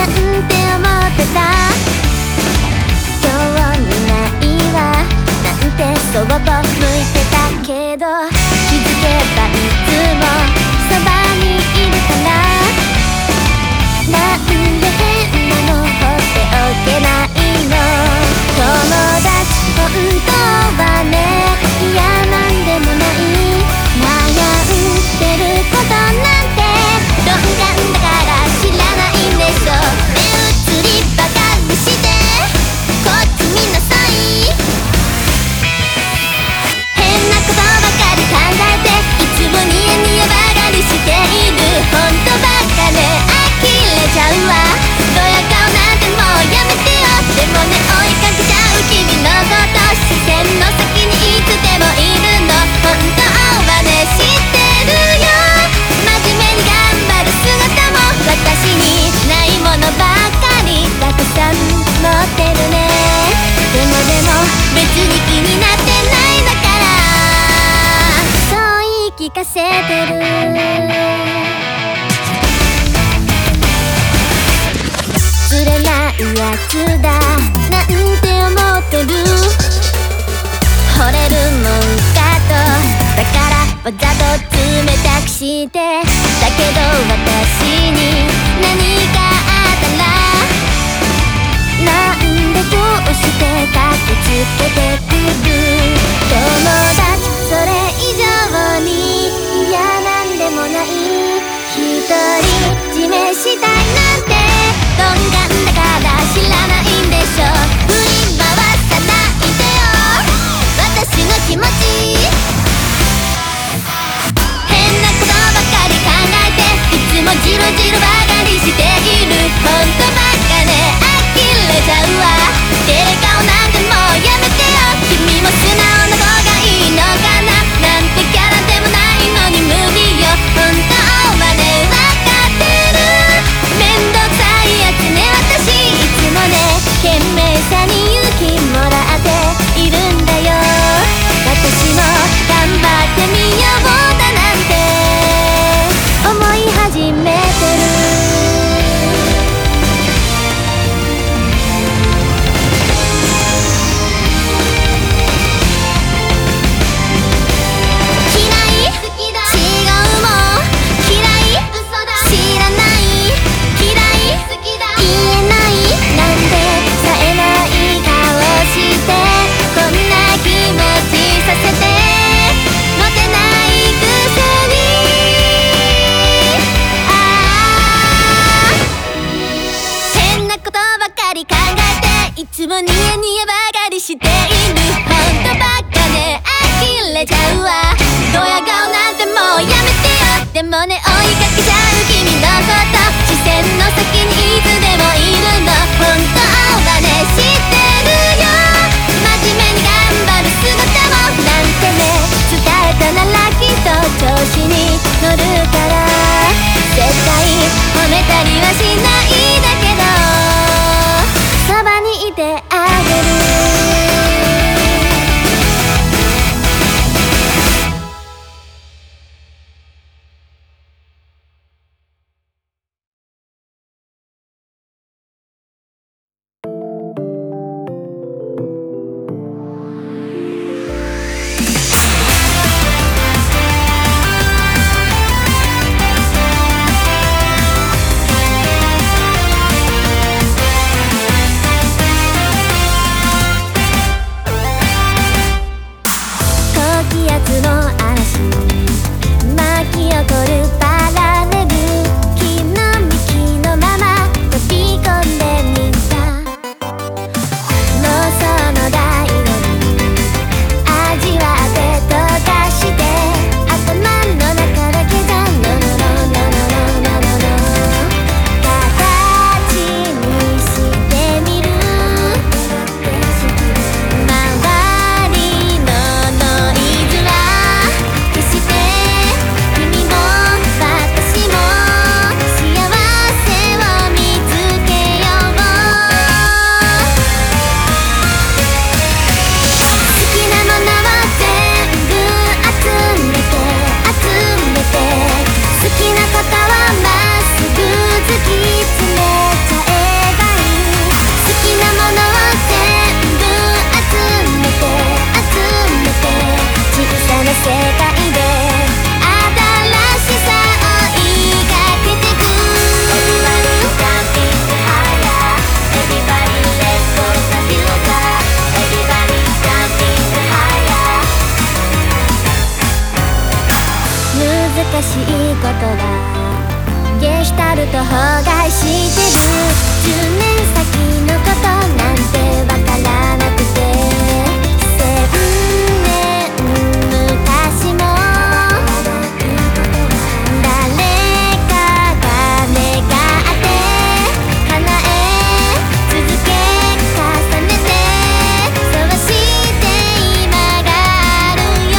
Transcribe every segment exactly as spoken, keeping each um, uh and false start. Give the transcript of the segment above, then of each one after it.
なんて思ってた。今日にないわなんてそぼぼ向いてたけど、気づけばいつもそばにいるから。なんで変なの放っておけないの。友達本当はね、いやなんでもない。悩んでることなんて鈍感だから知らないんでしょ。目移りばかりしてこっち見なさい。変なことばかり考えていつもニヤニヤばかりしている。ほんとばっかね、呆れちゃうわ。ドヤ顔なんてもうやめてよ。でもね追いかけちゃう君のこと視線の先にいつでもいるの。本当はね知ってるよ。真面目に頑張る姿も私にないものばかりたくさん持ってるね。でもでも別に気になってないんだから、そう言い聞かせてる。釣れないやつだなんて思ってる。惚れるもんかと、だからわざと冷たくして。だけど私に何かあったらなんでどうして駆けつけてくる。友達それ以上に嫌なんでもない。一人占めしたいなんて鈍感だから知らないんでしょ。振り回さないでよ私の気持ち。変なことばかり考えていつもジロジロばかりしている。ほんとばっかね、呆れちゃうわ。照れ顔なんてもうやめてよ。君も素直な方がいいのかな。なんてキャラでもないのに無理よ。本当はねわかってる。めんどくさいやつね私いつもね。懸命さに勇気もらっているんだよ。私も頑張ってみようだなんて思い始めてる。いつもニヤニヤばかりしている。ほんとばっかね呆れちゃうわ。ドヤ顔なんてもうやめてよ。でもね追いかけちゃう君のこと視線の先にいつでもいるの。ほんとはね知ってるよ。真面目に頑張る姿もなんてね伝えたならきっと調子に乗るから。絶対褒めたりはしないだけどそばにいてあげる。 と崩壊してる。じゅうねん先のことなんてわからなくて、せんねん昔も誰かが願って叶え続け重ねて、そうして今があるよ。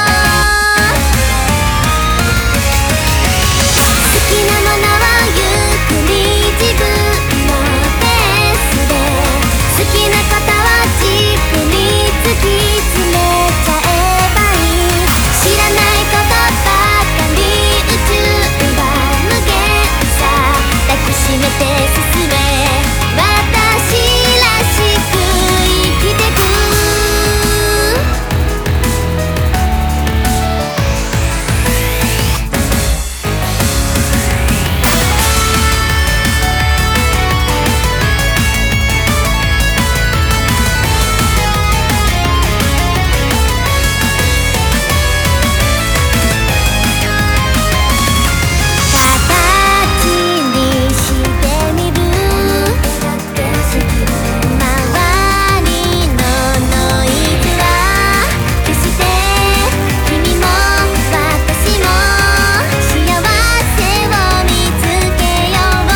好きなものをゆっくり自分のペースで、好きなことをじっくり突き詰めちゃえばいい。知らないことばかり、宇宙は無限さ、抱きしめて進め、私らしく生きてく。形にしてみる。周りのノイズは消して、君も私も幸せを見つけよう。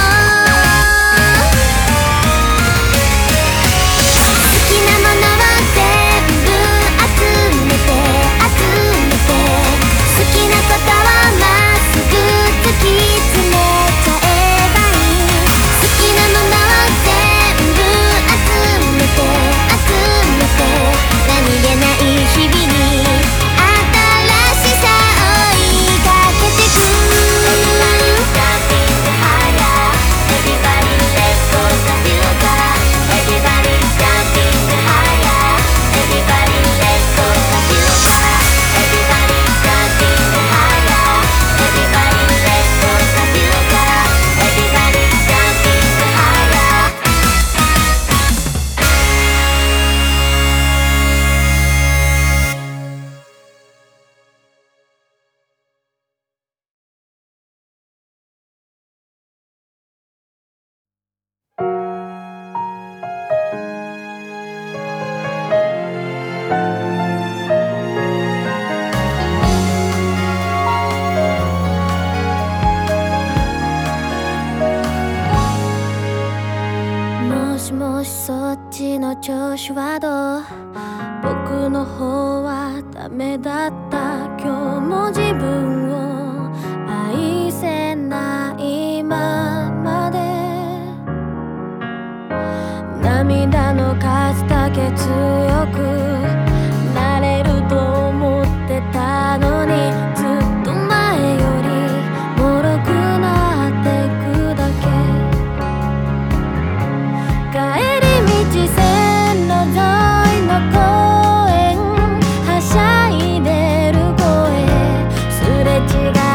好きなものを全部集めて集めて、好きなことをまっすぐ突き詰めちゃえばいい。好きなものを全部集めて集めて、何気ない日々に新しさを追いかけてく。Everybody jumping higher, everybody let's go the future. Everybody jumping higher, everybody let's go the future. Everybody jumping higher, everybody let's go the future. Everybody jumping higher. もしもしそっちの調子はどう？僕の方はダメだった。今日も自分を愛せないままで、涙の数だけ強くなれると思ってたのに、ずっと前より脆くなってくだけ。帰り道線路沿いの公園、はしゃいでる声すれ違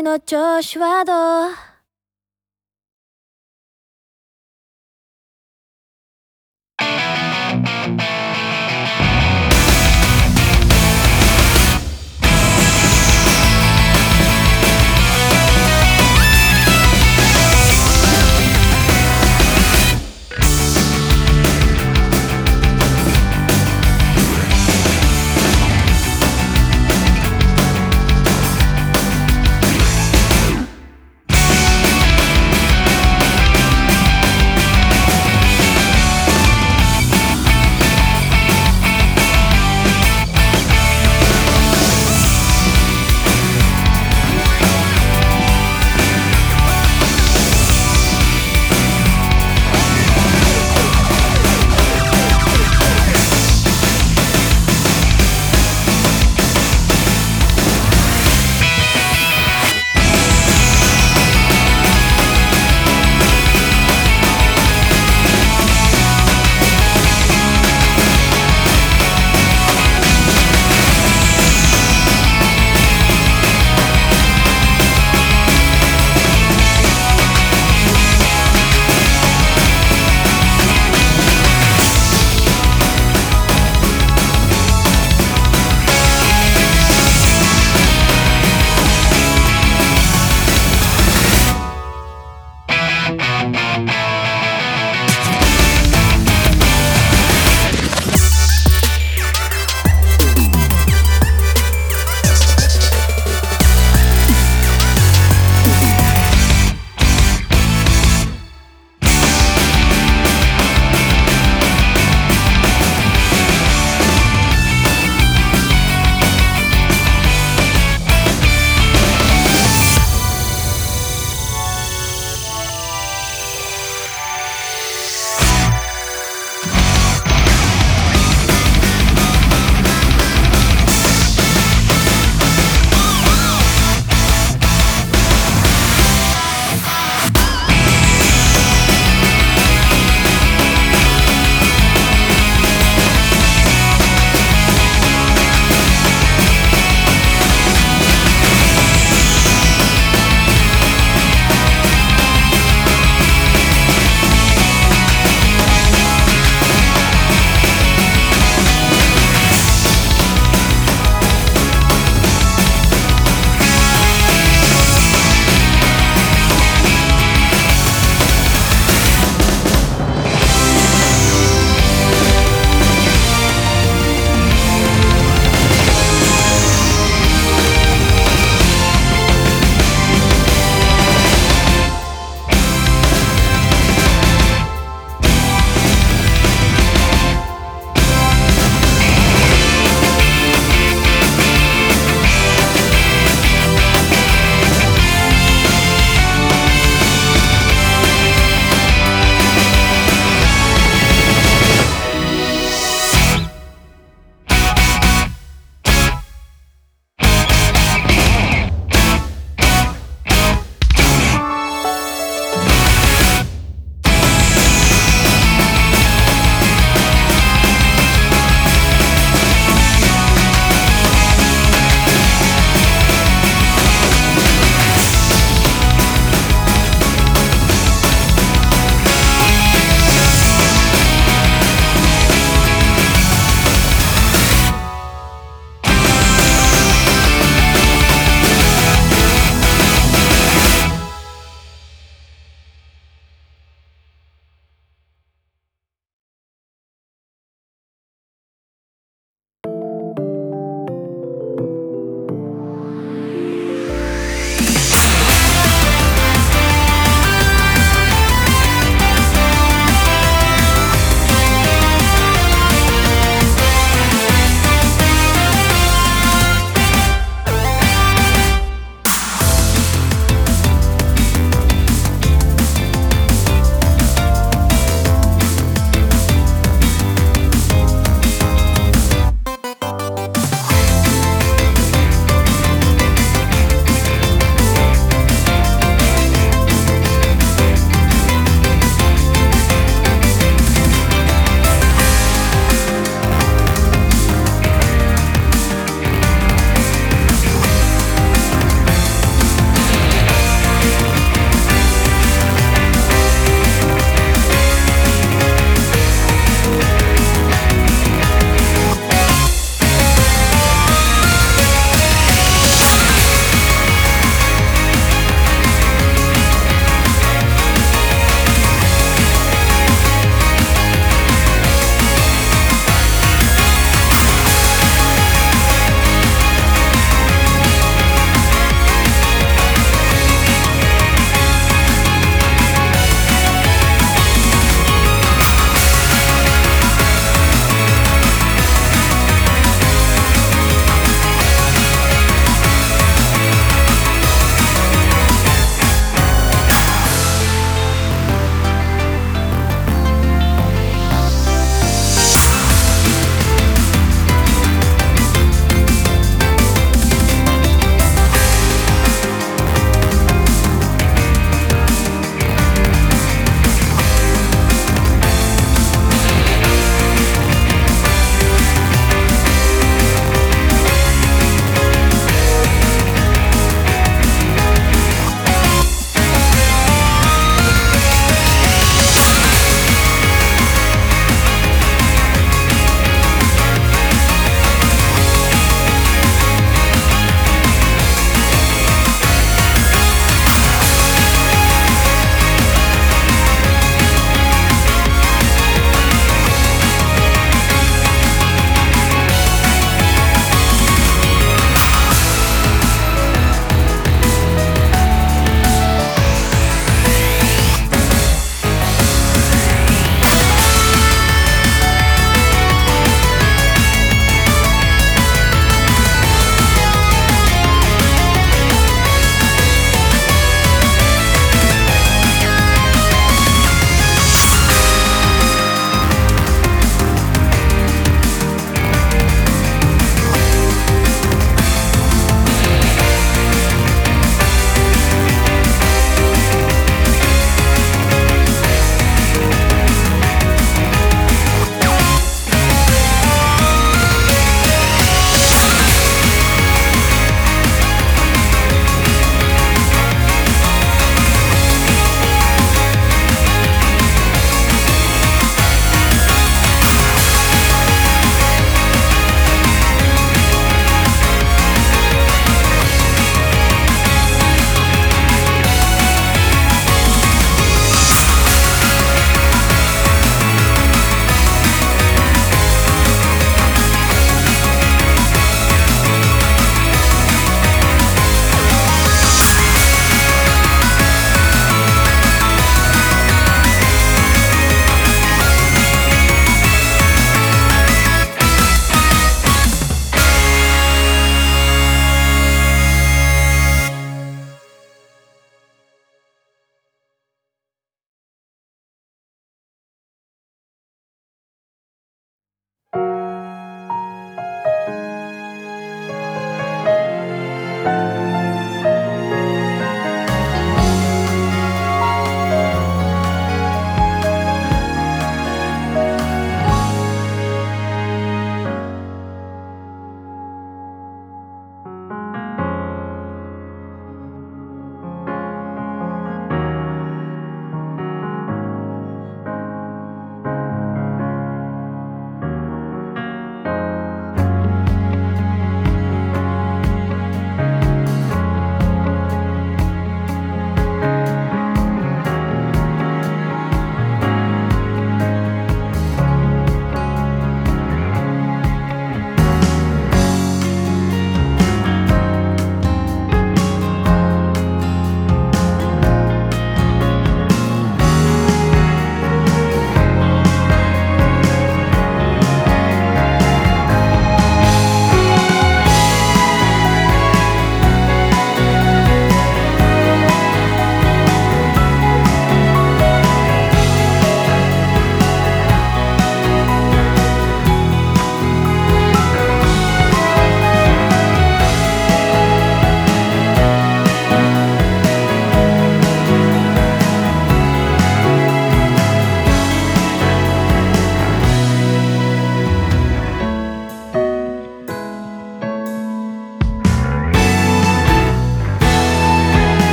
ちの調子はどう？